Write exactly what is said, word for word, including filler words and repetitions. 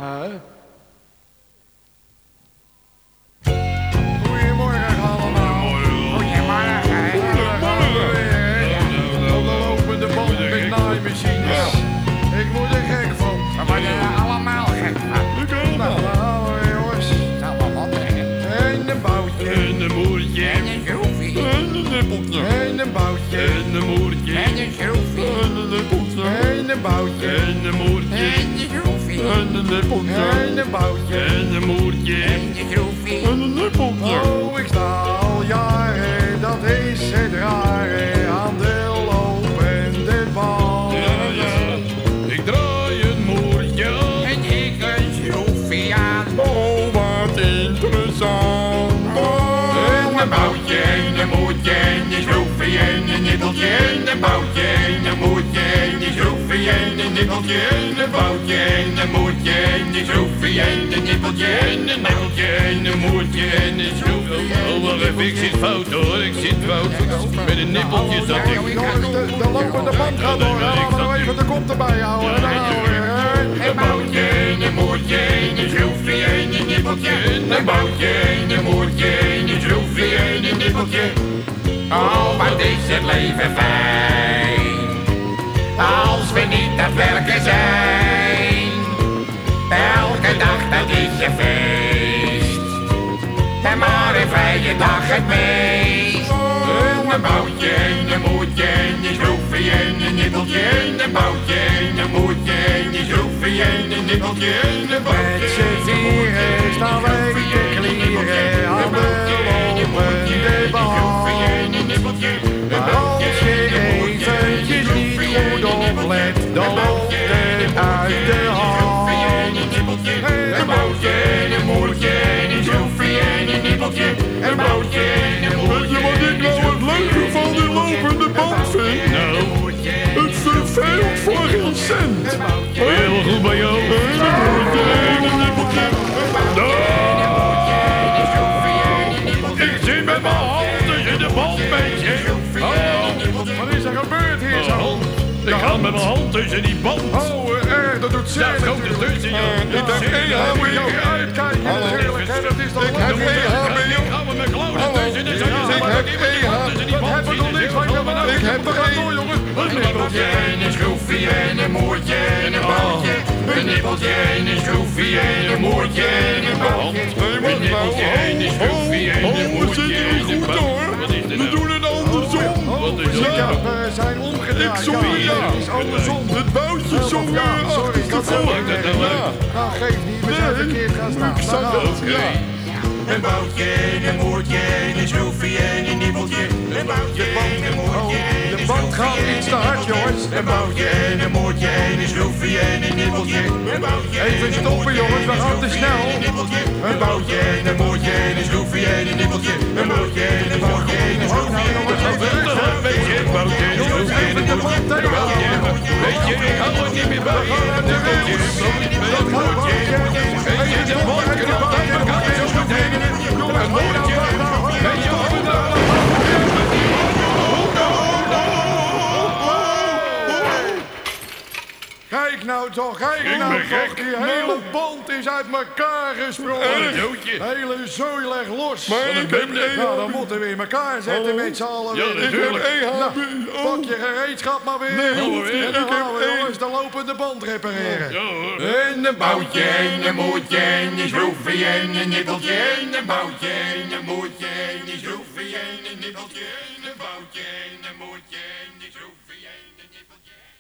Huh? Goedemorgen allemaal. Goedemorgen. Op de lopende band met naaimachines. Ik word er gek van. We worden er allemaal gek van. Nou, daar gaan we jongens. Zal wel wat, hè? En een boutje. En een moertje. En een schroefje. En een nippeltje. En een boutje. En een moertje. En een schroefje. En een nippeltje. En een boutje. En een moertje. En een schroefje. En een nippeltje. En een boutje. En een moertje. En een schroefje. En een nippeltje. Oh, ik sta al jaren, dat is het rare, aan de lopende band. Ja, ja. Ik draai een moertje aan. En ik een schroefje aan. Oh, wat interessant. En een boutje, en een moertje, en een schroefje, en een nippeltje. En een boutje, en een moertje, en een schroefje, en een nippeltje. En een boutje, en een moertje, en een schroefje, en een nippeltje. En een boutje, en een moertje, en een schroefje. Oh, wacht even, ik zit fout hoor. Ik zit fout. Met een nippeltje zat ik. Jongens, de, de lopende band gaat door, laten we nog even de kop erbij houden. Dan gaan we weer. Een boutje, en een moertje, en een schroefje, en een nippeltje. Een boutje, en een moertje, en een schroefje, en een nippeltje. Oh, wat is het leven fijn, als we niet aan het werken zijn. Elke dag, dat is een feest, en maar een vrije dag het meest. Een boutje, en een moertje, en een schroefje, en een nippeltje. Een boutje, en een moertje, en een schroefje, en een nippeltje. Met z'n vieren staan wij te klieren aan de lopende band. Maar als je eventjes niet goed oplet, dan loopt het uit de hand. Een boutje, een moertje, een schroefje en een nippeltje. Een boutje, een moertje. Weet je wat ik nou het leuke van die lopende band vind? Nou, het verveelt voor geen cent. Heel goed bij jou. En een moertje, en een nippeltje. Ik zit met mijn handen in de band, beetje. Wat is er gebeurd hier zo? Ik ga met mijn hand tussen die band. Oh, erg, dat doet zeer Ja, grote natuurlijk. tussen, ja. Ik dacht, één H B O uitkijken natuurlijk, hè, dat is toch Ik heb één H B O. Gaan we met klauwen tussen. Ik heb één H B O. Wat hebben we nog niks van gedaan? Ik heb er één. jongens. Een nippeltje en een schroefje en een moertje en een boutje. Een nippeltje en een schroefje en een moertje en een boutje. Een nippeltje en een schroefje en een moertje en een boutje. We doen het andersom. Wat is dat? Ja, we zijn omgedraaid. Ik sorry, ja. Het is andersom. Het boutje zo Ja, sorry, ik had achterstevoren. het niet mee. Nou, geef niet, we zijn verkeerd gaan staan. Ik zag Daar dat. gaan we. Ja. Een boutje en een moertje en een schroefje en een nippeltje. Een boutje en een moertje en De een band gaat schroefje en iets te hard, jongens. een boutje en een moertje en een schroefje en een nippeltje. Een boutje Even stoppen, jongens, we gaan te snel. Een boutje en een moertje en een schroefje en een nippeltje. Een boutje en een moertje en een schroefje en een nippeltje. Weet je, boutje en schroefje en een moertje. Weet je, ik hou het niet meer bij. De boutje, een moertje. Weet je, de band knapt aan elkaar zo meteen. Een moertje. Weet je wat we nou... Kijk nou toch, kijk Ik nou ben toch. gek. Die hele band is uit elkaar Wat een gesprongen. zootje. De hele zooi legt los. Maar ik heb één Nou, dan moeten we in elkaar zetten met z'n allen. Ja, weer. natuurlijk. Ik heb één Nou, Nou, pak je gereedschap maar weer. Nee, En hoor, dan ik gaan heb we één. jongens de lopende band repareren. Ja hoor. En een Boutje en een moertje en een schroefje en een nippeltje. En een boutje en een moertje en een schroefje en een nippeltje. En een boutje en een moertje en een schroefje en een nippeltje.